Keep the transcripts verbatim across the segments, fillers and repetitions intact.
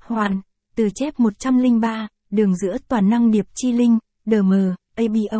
Hoàn, từ chép một trăm lẻ ba, đường giữa toàn năng điệp chi linh, đê em, a bê o.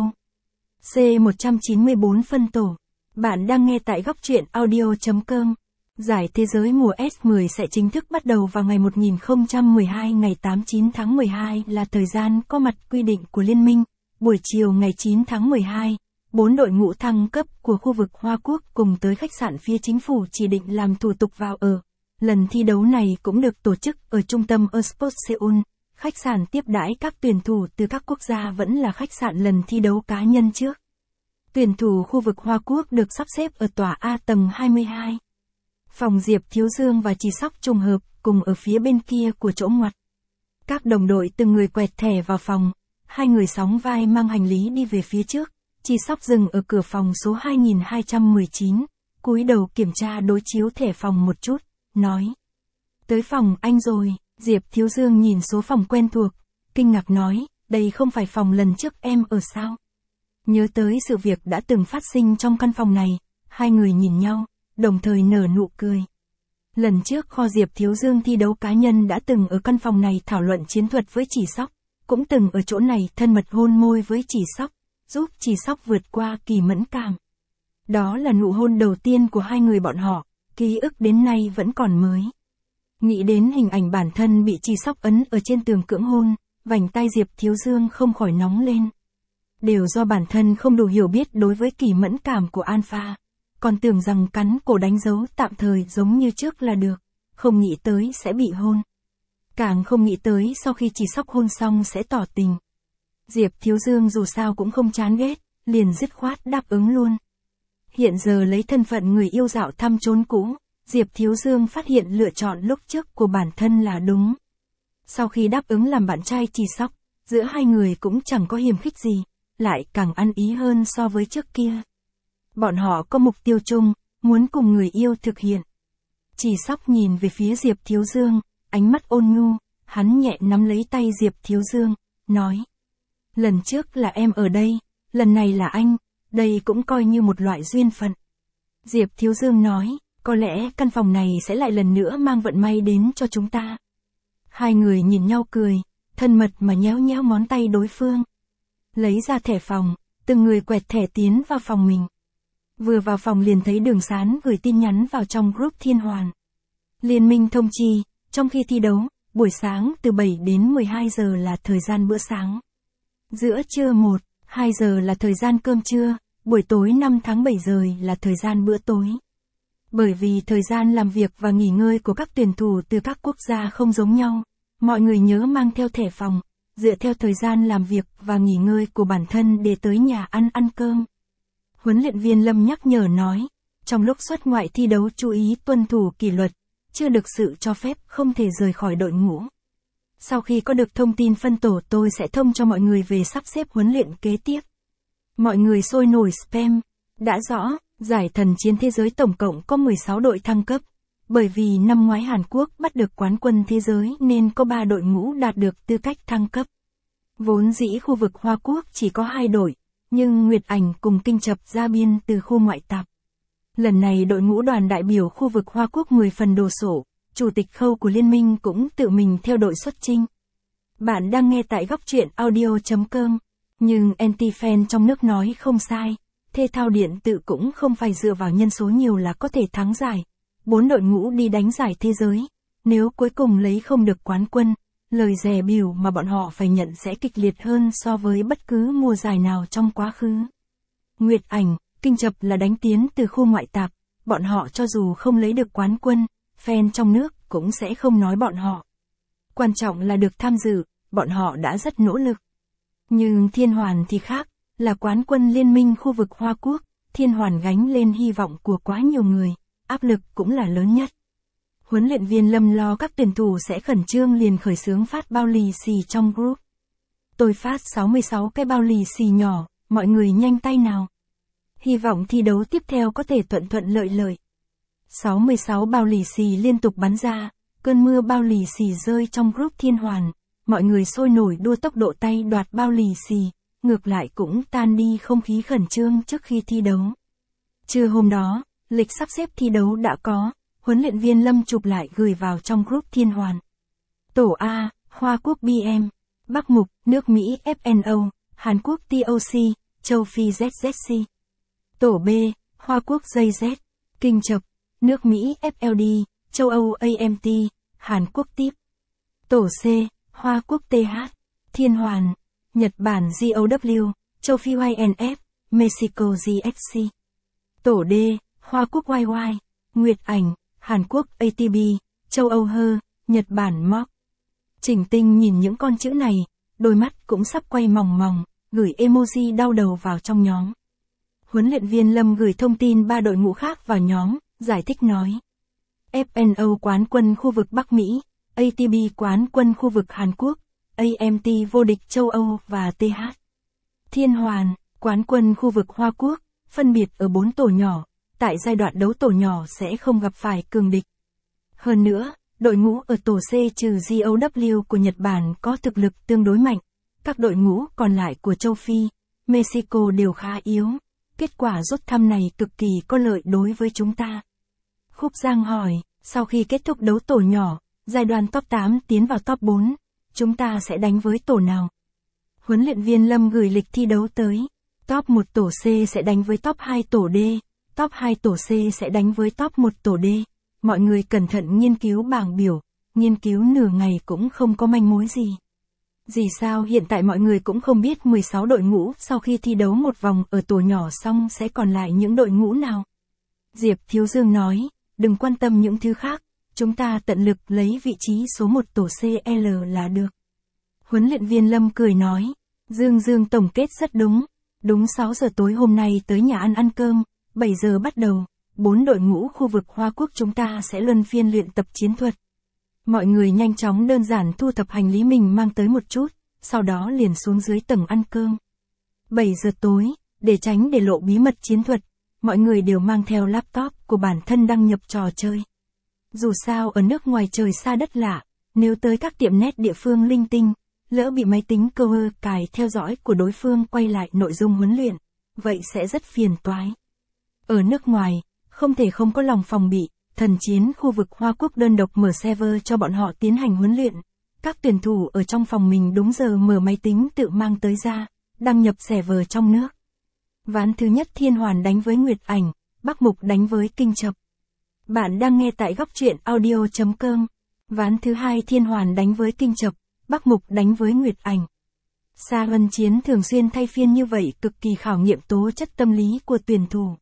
C một trăm chín mươi bốn phân tổ. Bạn đang nghe tại góc truyện audio chấm com. Giải thế giới mùa S mười sẽ chính thức bắt đầu vào ngày một nghìn không trăm mười hai ngày tám chín tháng mười hai là thời gian có mặt quy định của Liên minh. Buổi chiều ngày chín tháng mười hai, bốn đội ngũ thăng cấp của khu vực Hoa Quốc cùng tới khách sạn phía chính phủ chỉ định làm thủ tục vào ở. Lần thi đấu này cũng được tổ chức ở trung tâm Esports Seoul. Khách sạn tiếp đãi các tuyển thủ từ các quốc gia vẫn là khách sạn lần thi đấu cá nhân trước. Tuyển thủ khu vực Hoa Quốc được sắp xếp ở tòa A tầng hai mươi hai. Phòng Diệp Thiếu Dương và Chỉ Sóc trùng hợp cùng ở phía bên kia của chỗ ngoặt. Các đồng đội từng người quẹt thẻ vào phòng, hai người sóng vai mang hành lý đi về phía trước. Chỉ Sóc dừng ở cửa phòng số hai nghìn hai trăm mười chín, cúi đầu kiểm tra đối chiếu thẻ phòng một chút, nói: "Tới phòng anh rồi." Diệp Thiếu Dương nhìn số phòng quen thuộc, kinh ngạc nói: "Đây không phải phòng lần trước em ở sao?" Nhớ tới sự việc đã từng phát sinh trong căn phòng này, hai người nhìn nhau, đồng thời nở nụ cười. Lần trước kho Diệp Thiếu Dương thi đấu cá nhân đã từng ở căn phòng này thảo luận chiến thuật với Chỉ Sóc, cũng từng ở chỗ này thân mật hôn môi với Chỉ Sóc, giúp Chỉ Sóc vượt qua kỳ mẫn cảm. Đó là nụ hôn đầu tiên của hai người bọn họ, ký ức đến nay vẫn còn mới. Nghĩ đến hình ảnh bản thân bị Chỉ Sóc ấn ở trên tường cưỡng hôn, vành tai Diệp Thiếu Dương không khỏi nóng lên. Đều do bản thân không đủ hiểu biết đối với kỳ mẫn cảm của Alpha, còn tưởng rằng cắn cổ đánh dấu tạm thời giống như trước là được, không nghĩ tới sẽ bị hôn. Càng không nghĩ tới sau khi Chỉ Sóc hôn xong sẽ tỏ tình. Diệp Thiếu Dương dù sao cũng không chán ghét, liền dứt khoát đáp ứng luôn. Hiện giờ lấy thân phận người yêu dạo thăm chốn cũ, Diệp Thiếu Dương phát hiện lựa chọn lúc trước của bản thân là đúng. Sau khi đáp ứng làm bạn trai Chỉ Sóc, giữa hai người cũng chẳng có hiềm khích gì, lại càng ăn ý hơn so với trước kia. Bọn họ có mục tiêu chung, muốn cùng người yêu thực hiện. Chỉ Sóc nhìn về phía Diệp Thiếu Dương, ánh mắt ôn nhu, hắn nhẹ nắm lấy tay Diệp Thiếu Dương, nói: "Lần trước là em ở đây, lần này là anh, đây cũng coi như một loại duyên phận." Diệp Thiếu Dương nói: "Có lẽ căn phòng này sẽ lại lần nữa mang vận may đến cho chúng ta." Hai người nhìn nhau cười, thân mật mà nhéo nhéo ngón tay đối phương. Lấy ra thẻ phòng, từng người quẹt thẻ tiến vào phòng mình. Vừa vào phòng liền thấy Đường Sán gửi tin nhắn vào trong group Thiên Hoàn. Liên minh thông chi, trong khi thi đấu, buổi sáng từ bảy đến mười hai giờ là thời gian bữa sáng. Giữa trưa một, hai giờ là thời gian cơm trưa, buổi tối năm tháng bảy giờ là thời gian bữa tối. Bởi vì thời gian làm việc và nghỉ ngơi của các tuyển thủ từ các quốc gia không giống nhau, mọi người nhớ mang theo thẻ phòng, dựa theo thời gian làm việc và nghỉ ngơi của bản thân để tới nhà ăn ăn cơm. Huấn luyện viên Lâm nhắc nhở nói, trong lúc xuất ngoại thi đấu chú ý tuân thủ kỷ luật, chưa được sự cho phép không thể rời khỏi đội ngũ. Sau khi có được thông tin phân tổ tôi sẽ thông cho mọi người về sắp xếp huấn luyện kế tiếp. Mọi người sôi nổi spam. Đã rõ, giải thần chiến thế giới tổng cộng có mười sáu đội thăng cấp. Bởi vì năm ngoái Hàn Quốc bắt được quán quân thế giới nên có ba đội ngũ đạt được tư cách thăng cấp. Vốn dĩ khu vực Hoa Quốc chỉ có hai đội, nhưng Nguyệt Ảnh cùng Kinh Chập ra biên từ khu ngoại tạp. Lần này đội ngũ đoàn đại biểu khu vực Hoa Quốc mười phần đồ sổ, chủ tịch Khâu của liên minh cũng tự mình theo đội xuất chinh. Bạn đang nghe tại góc truyện audio chấm com, nhưng anti-fan trong nước nói không sai, thể thao điện tử cũng không phải dựa vào nhân số nhiều là có thể thắng giải. Bốn đội ngũ đi đánh giải thế giới, nếu cuối cùng lấy không được quán quân, lời dè bỉu mà bọn họ phải nhận sẽ kịch liệt hơn so với bất cứ mùa giải nào trong quá khứ. Nguyệt Ảnh, Kinh Chập là đánh tiến từ khu ngoại tạp, bọn họ cho dù không lấy được quán quân, fan trong nước cũng sẽ không nói bọn họ. Quan trọng là được tham dự, bọn họ đã rất nỗ lực. Nhưng Thiên Hoàn thì khác, là quán quân liên minh khu vực Hoa Quốc, Thiên Hoàn gánh lên hy vọng của quá nhiều người, áp lực cũng là lớn nhất. Huấn luyện viên Lâm lo các tuyển thủ sẽ khẩn trương liền khởi xướng phát bao lì xì trong group. Tôi phát sáu mươi sáu cái bao lì xì nhỏ, mọi người nhanh tay nào. Hy vọng thi đấu tiếp theo có thể thuận thuận lợi lợi. sáu mươi sáu bao lì xì liên tục bắn ra, cơn mưa bao lì xì rơi trong group Thiên Hoàn, mọi người sôi nổi đua tốc độ tay đoạt bao lì xì, ngược lại cũng tan đi không khí khẩn trương trước khi thi đấu. Trưa hôm đó, lịch sắp xếp thi đấu đã có, huấn luyện viên Lâm chụp lại gửi vào trong group Thiên Hoàn. Tổ A, Hoa Quốc bê em. Bắc Mục, nước Mỹ ép en ô, Hàn Quốc tê ô xê, châu Phi zét zét xê. Tổ B, Hoa Quốc gi dét, Kinh Chập, nước Mỹ ép lờ đê, châu Âu a em tê, Hàn Quốc Tiếp. Tổ C, Hoa Quốc tê hát, Thiên Hoàn, Nhật Bản giê o vê, châu Phi i en ép, Mexico giê ét xê. Tổ D, Hoa Quốc i i, Nguyệt Ảnh, Hàn Quốc a tê bê, châu Âu hơ, Nhật Bản moóc. Chỉnh Tinh nhìn những con chữ này, đôi mắt cũng sắp quay mòng mòng, gửi emoji đau đầu vào trong nhóm. Huấn luyện viên Lâm gửi thông tin ba đội ngũ khác vào nhóm, giải thích nói. ép en ô quán quân khu vực Bắc Mỹ, a tê bê quán quân khu vực Hàn Quốc, a em tê vô địch châu Âu và tê hát. Thiên Hoàn, quán quân khu vực Hoa Quốc, phân biệt ở bốn tổ nhỏ, tại giai đoạn đấu tổ nhỏ sẽ không gặp phải cường địch. Hơn nữa, đội ngũ ở tổ C trừ giê o vê của Nhật Bản có thực lực tương đối mạnh, các đội ngũ còn lại của châu Phi, Mexico đều khá yếu. Kết quả rút thăm này cực kỳ có lợi đối với chúng ta. Khúc Giang hỏi, sau khi kết thúc đấu tổ nhỏ, giai đoạn top tám tiến vào top bốn, chúng ta sẽ đánh với tổ nào? Huấn luyện viên Lâm gửi lịch thi đấu tới. Top một tổ C sẽ đánh với top hai tổ D, top hai tổ C sẽ đánh với top một tổ D. Mọi người cẩn thận nghiên cứu bảng biểu, nghiên cứu nửa ngày cũng không có manh mối gì. Gì sao hiện tại mọi người cũng không biết mười sáu đội ngũ sau khi thi đấu một vòng ở tổ nhỏ xong sẽ còn lại những đội ngũ nào? Diệp Thiếu Dương nói, đừng quan tâm những thứ khác, chúng ta tận lực lấy vị trí số một tổ xê lờ là được. Huấn luyện viên Lâm cười nói, Dương Dương tổng kết rất đúng, đúng sáu giờ tối hôm nay tới nhà ăn ăn cơm, bảy giờ bắt đầu, bốn đội ngũ khu vực Hoa Quốc chúng ta sẽ luân phiên luyện tập chiến thuật. Mọi người nhanh chóng đơn giản thu thập hành lý mình mang tới một chút, sau đó liền xuống dưới tầng ăn cơm. bảy giờ tối, để tránh để lộ bí mật chiến thuật, mọi người đều mang theo laptop của bản thân đăng nhập trò chơi. Dù sao ở nước ngoài trời xa đất lạ, nếu tới các tiệm net địa phương linh tinh, lỡ bị máy tính cover cài theo dõi của đối phương quay lại nội dung huấn luyện, vậy sẽ rất phiền toái. Ở nước ngoài, không thể không có lòng phòng bị, thần chiến khu vực Hoa Quốc đơn độc mở server cho bọn họ tiến hành huấn luyện. Các tuyển thủ ở trong phòng mình đúng giờ mở máy tính tự mang tới ra, đăng nhập server trong nước. Ván thứ nhất Thiên Hoàn đánh với Nguyệt Ảnh, Bắc Mục đánh với Kinh Chập. Bạn đang nghe tại góc truyện audio chấm com. Ván thứ hai Thiên Hoàn đánh với Kinh Chập, Bắc Mục đánh với Nguyệt Ảnh. Sa Huân chiến thường xuyên thay phiên như vậy cực kỳ khảo nghiệm tố chất tâm lý của tuyển thủ.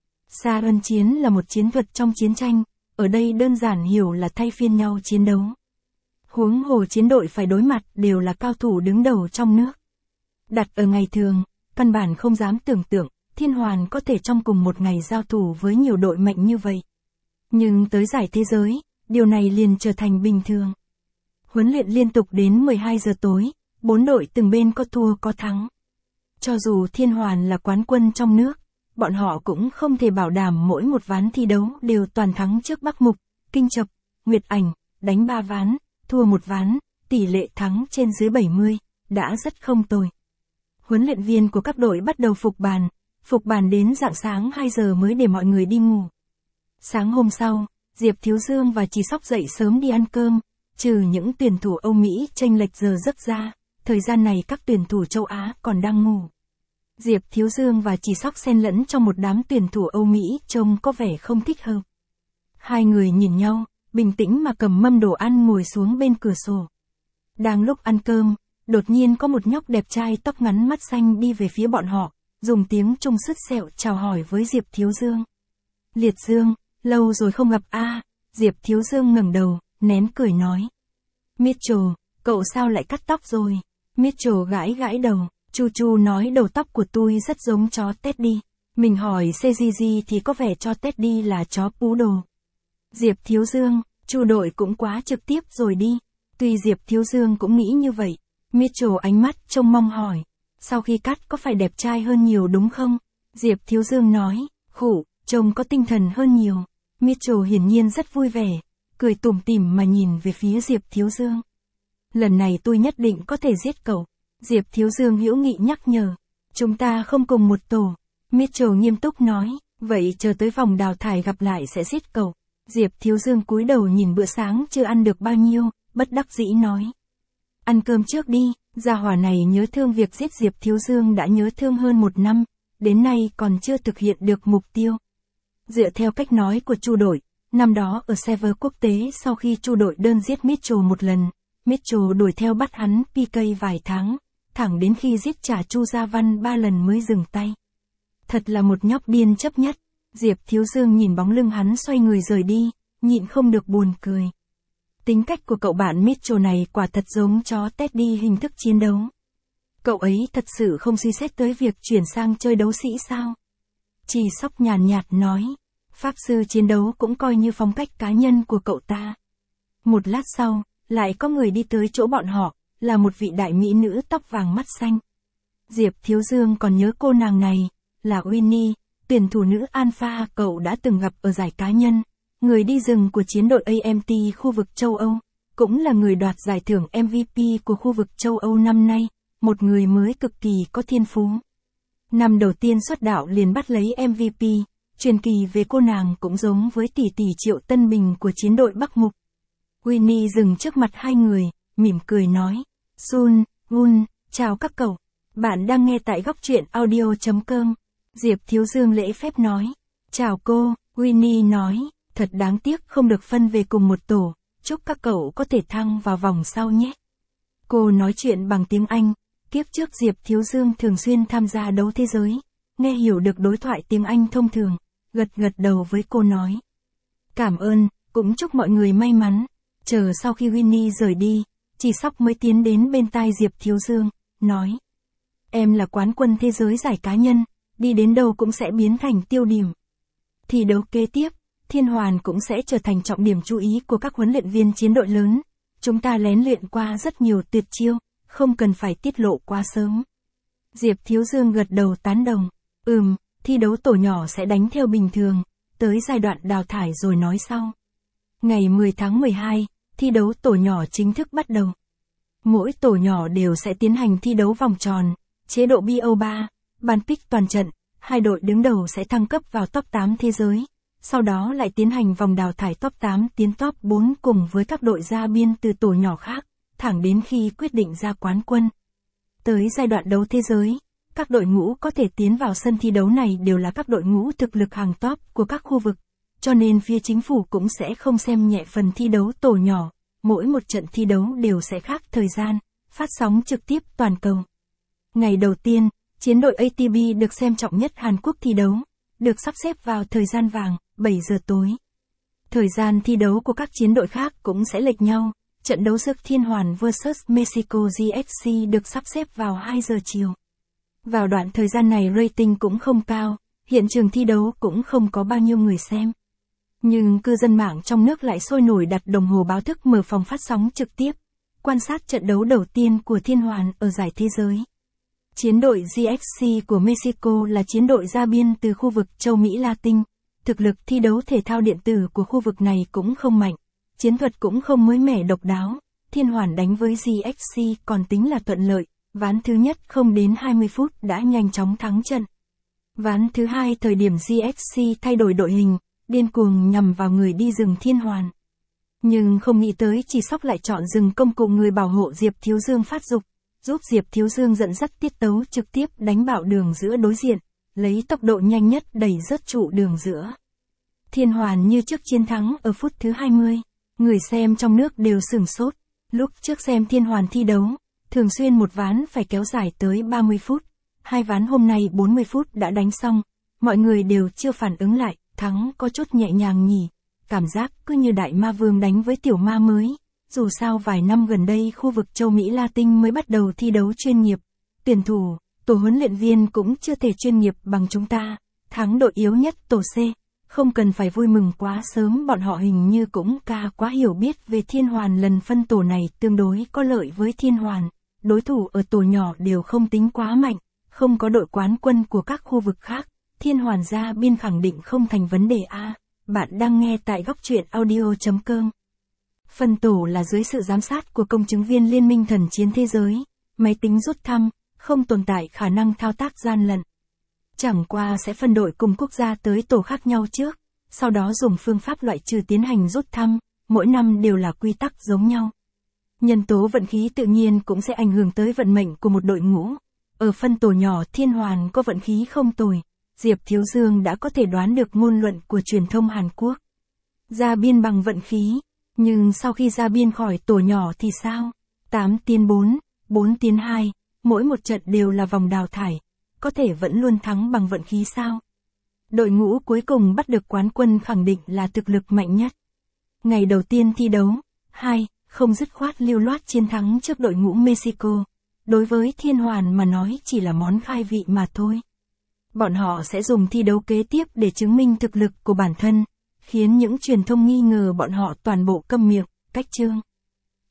Sa Huân chiến là một chiến thuật trong chiến tranh, ở đây đơn giản hiểu là thay phiên nhau chiến đấu. Huống hồ chiến đội phải đối mặt đều là cao thủ đứng đầu trong nước. Đặt ở ngày thường, căn bản không dám tưởng tượng, Thiên Hoàn có thể trong cùng một ngày giao thủ với nhiều đội mạnh như vậy. Nhưng tới giải thế giới, điều này liền trở thành bình thường. Huấn luyện liên tục đến mười hai giờ tối, bốn đội từng bên có thua có thắng. Cho dù Thiên Hoàn là quán quân trong nước, bọn họ cũng không thể bảo đảm mỗi một ván thi đấu đều toàn thắng trước Bắc Mục, Kinh Chập, Nguyệt Ảnh, đánh ba ván, thua một ván, tỷ lệ thắng trên dưới bảy mươi, đã rất không tồi. Huấn luyện viên của các đội bắt đầu phục bàn, phục bàn đến rạng sáng hai giờ mới để mọi người đi ngủ. Sáng hôm sau, Diệp Thiếu Dương và Trì Sóc dậy sớm đi ăn cơm, trừ những tuyển thủ Âu Mỹ chênh lệch giờ giấc ra, thời gian này các tuyển thủ châu Á còn đang ngủ. Diệp Thiếu Dương và Trì Sóc xen lẫn trong một đám tuyển thủ Âu Mỹ trông có vẻ không thích hợp. Hai người nhìn nhau, bình tĩnh mà cầm mâm đồ ăn ngồi xuống bên cửa sổ. Đang lúc ăn cơm, đột nhiên có một nhóc đẹp trai tóc ngắn mắt xanh đi về phía bọn họ, dùng tiếng Trung sứt sẹo chào hỏi với Diệp Thiếu Dương. Liệt Dương, lâu rồi không gặp a. À, Diệp Thiếu Dương ngẩng đầu, nén cười nói. Mitchell, cậu sao lại cắt tóc rồi? Mitchell gãi gãi đầu, Chu Chu nói đầu tóc của tôi rất giống chó Teddy. Mình hỏi xê giê giê thì có vẻ cho Teddy là chó poodle. Diệp Thiếu Dương, Chu đội cũng quá trực tiếp rồi đi. Tuy Diệp Thiếu Dương cũng nghĩ như vậy. Mitchell ánh mắt trông mong hỏi. Sau khi cắt có phải đẹp trai hơn nhiều đúng không? Diệp Thiếu Dương nói, khủ, trông có tinh thần hơn nhiều. Mitchell hiển nhiên rất vui vẻ, cười tủm tỉm mà nhìn về phía Diệp Thiếu Dương. Lần này tôi nhất định có thể giết cậu. Diệp Thiếu Dương hữu nghị nhắc nhở. Chúng ta không cùng một tổ. Mitchell nghiêm túc nói, vậy chờ tới vòng đào thải gặp lại sẽ giết cậu. Diệp Thiếu Dương cúi đầu nhìn bữa sáng chưa ăn được bao nhiêu, bất đắc dĩ nói. Ăn cơm trước đi, gia hỏa này nhớ thương việc giết Diệp Thiếu Dương đã nhớ thương hơn một năm, đến nay còn chưa thực hiện được mục tiêu. Dựa theo cách nói của Chu đội, năm đó ở server quốc tế sau khi Chu đội đơn giết Mitchell một lần, Mitchell đuổi theo bắt hắn pê ca vài tháng, thẳng đến khi giết trả Chu Gia Văn ba lần mới dừng tay. Thật là một nhóc điên chấp nhất. Diệp Thiếu Dương nhìn bóng lưng hắn xoay người rời đi, nhịn không được buồn cười. Tính cách của cậu bạn Mitchell này quả thật giống chó Teddy hình thức chiến đấu. Cậu ấy thật sự không suy xét tới việc chuyển sang chơi đấu sĩ sao? Chỉ Sóc nhàn nhạt nói, pháp sư chiến đấu cũng coi như phong cách cá nhân của cậu ta. Một lát sau, lại có người đi tới chỗ bọn họ, là một vị đại mỹ nữ tóc vàng mắt xanh. Diệp Thiếu Dương còn nhớ cô nàng này, là Winnie, tuyển thủ nữ Alpha cậu đã từng gặp ở giải cá nhân, người đi rừng của chiến đội a em tê khu vực châu Âu, cũng là người đoạt giải thưởng em vê pê của khu vực châu Âu năm nay, một người mới cực kỳ có thiên phú. Năm đầu tiên xuất đạo liền bắt lấy em vê pê, truyền kỳ về cô nàng cũng giống với tỷ tỷ Triệu Tân Bình của chiến đội Bắc Mục. Winnie dừng trước mặt hai người, mỉm cười nói, Sun, Gun, chào các cậu, bạn đang nghe tại góc truyện audio chấm com. Diệp Thiếu Dương lễ phép nói, chào cô, Winnie nói, thật đáng tiếc không được phân về cùng một tổ, chúc các cậu có thể thăng vào vòng sau nhé. Cô nói chuyện bằng tiếng Anh, kiếp trước Diệp Thiếu Dương thường xuyên tham gia đấu thế giới, nghe hiểu được đối thoại tiếng Anh thông thường, gật gật đầu với cô nói. Cảm ơn, cũng chúc mọi người may mắn. Chờ sau khi Winnie rời đi, Chỉ Sóc mới tiến đến bên tai Diệp Thiếu Dương, nói. Em là quán quân thế giới giải cá nhân, đi đến đâu cũng sẽ biến thành tiêu điểm. Thi đấu kế tiếp, Thiên Hoàn cũng sẽ trở thành trọng điểm chú ý của các huấn luyện viên chiến đội lớn. Chúng ta lén luyện qua rất nhiều tuyệt chiêu, không cần phải tiết lộ quá sớm. Diệp Thiếu Dương gật đầu tán đồng. Ừm, thi đấu tổ nhỏ sẽ đánh theo bình thường, tới giai đoạn đào thải rồi nói sau. Ngày mười tháng mười hai, thi đấu tổ nhỏ chính thức bắt đầu. Mỗi tổ nhỏ đều sẽ tiến hành thi đấu vòng tròn, chế độ bê o ba, bàn pick toàn trận, hai đội đứng đầu sẽ thăng cấp vào top tám thế giới, sau đó lại tiến hành vòng đào thải top tám tiến top bốn cùng với các đội ra biên từ tổ nhỏ khác, thẳng đến khi quyết định ra quán quân. Tới giai đoạn đấu thế giới, các đội ngũ có thể tiến vào sân thi đấu này đều là các đội ngũ thực lực hàng top của các khu vực, cho nên phía chính phủ cũng sẽ không xem nhẹ phần thi đấu tổ nhỏ, mỗi một trận thi đấu đều sẽ khác thời gian, phát sóng trực tiếp toàn cầu. Ngày đầu tiên, chiến đội a tê bê được xem trọng nhất Hàn Quốc thi đấu, được sắp xếp vào thời gian vàng, bảy giờ tối. Thời gian thi đấu của các chiến đội khác cũng sẽ lệch nhau, trận đấu sức Thiên Hoàn versus Mexico giê ép xê được sắp xếp vào hai giờ chiều. Vào đoạn thời gian này rating cũng không cao, hiện trường thi đấu cũng không có bao nhiêu người xem. Nhưng cư dân mạng trong nước lại sôi nổi đặt đồng hồ báo thức mở phòng phát sóng trực tiếp, quan sát trận đấu đầu tiên của Thiên Hoàn ở giải thế giới. Chiến đội giê ép xê của Mexico là chiến đội ra biên từ khu vực châu Mỹ Latin, thực lực thi đấu thể thao điện tử của khu vực này cũng không mạnh, chiến thuật cũng không mới mẻ độc đáo, Thiên Hoàn đánh với giê ép xê còn tính là thuận lợi, ván thứ nhất không đến hai mươi phút đã nhanh chóng thắng trận. Ván thứ hai thời điểm giê ép xê thay đổi đội hình, điên cuồng nhằm vào người đi rừng Thiên Hoàn. Nhưng không nghĩ tới Chỉ Sóc lại chọn rừng công cùng người bảo hộ Diệp Thiếu Dương phát dục, giúp Diệp Thiếu Dương dẫn dắt tiết tấu trực tiếp đánh bạo đường giữa đối diện, lấy tốc độ nhanh nhất đẩy rớt trụ đường giữa. Thiên Hoàn như trước chiến thắng ở phút thứ hai mươi, người xem trong nước đều sửng sốt, lúc trước xem Thiên Hoàn thi đấu, thường xuyên một ván phải kéo dài tới ba mươi phút, hai ván hôm nay bốn mươi phút đã đánh xong, mọi người đều chưa phản ứng lại, thắng có chút nhẹ nhàng nhỉ, cảm giác cứ như đại ma vương đánh với tiểu ma mới. Dù sao vài năm gần đây khu vực châu Mỹ Latin mới bắt đầu thi đấu chuyên nghiệp, tuyển thủ, tổ huấn luyện viên cũng chưa thể chuyên nghiệp bằng chúng ta, thắng đội yếu nhất tổ C, không cần phải vui mừng quá sớm, bọn họ hình như cũng ca quá hiểu biết về Thiên Hoàn, lần phân tổ này tương đối có lợi với Thiên Hoàn, đối thủ ở tổ nhỏ đều không tính quá mạnh, không có đội quán quân của các khu vực khác, Thiên Hoàn ra biên khẳng định không thành vấn đề a. Bạn đang nghe tại góc truyện audio chấm com. Phân tổ là dưới sự giám sát của công chứng viên Liên minh thần chiến thế giới, máy tính rút thăm, không tồn tại khả năng thao tác gian lận. Chẳng qua sẽ phân đội cùng quốc gia tới tổ khác nhau trước, sau đó dùng phương pháp loại trừ tiến hành rút thăm, mỗi năm đều là quy tắc giống nhau. Nhân tố vận khí tự nhiên cũng sẽ ảnh hưởng tới vận mệnh của một đội ngũ. Ở phân tổ nhỏ Thiên Hoàn có vận khí không tồi, Diệp Thiếu Dương đã có thể đoán được ngôn luận của truyền thông Hàn Quốc. Ra biên bằng vận khí, nhưng sau khi ra biên khỏi tổ nhỏ thì sao? tám tiến bốn, bốn tiến hai, mỗi một trận đều là vòng đào thải, có thể vẫn luôn thắng bằng vận khí sao? Đội ngũ cuối cùng bắt được quán quân khẳng định là thực lực mạnh nhất. Ngày đầu tiên thi đấu, hai, không dứt khoát lưu loát chiến thắng trước đội ngũ Mexico. Đối với Thiên Hoàn mà nói chỉ là món khai vị mà thôi. Bọn họ sẽ dùng thi đấu kế tiếp để chứng minh thực lực của bản thân, khiến những truyền thông nghi ngờ bọn họ toàn bộ câm miệng, cách chương.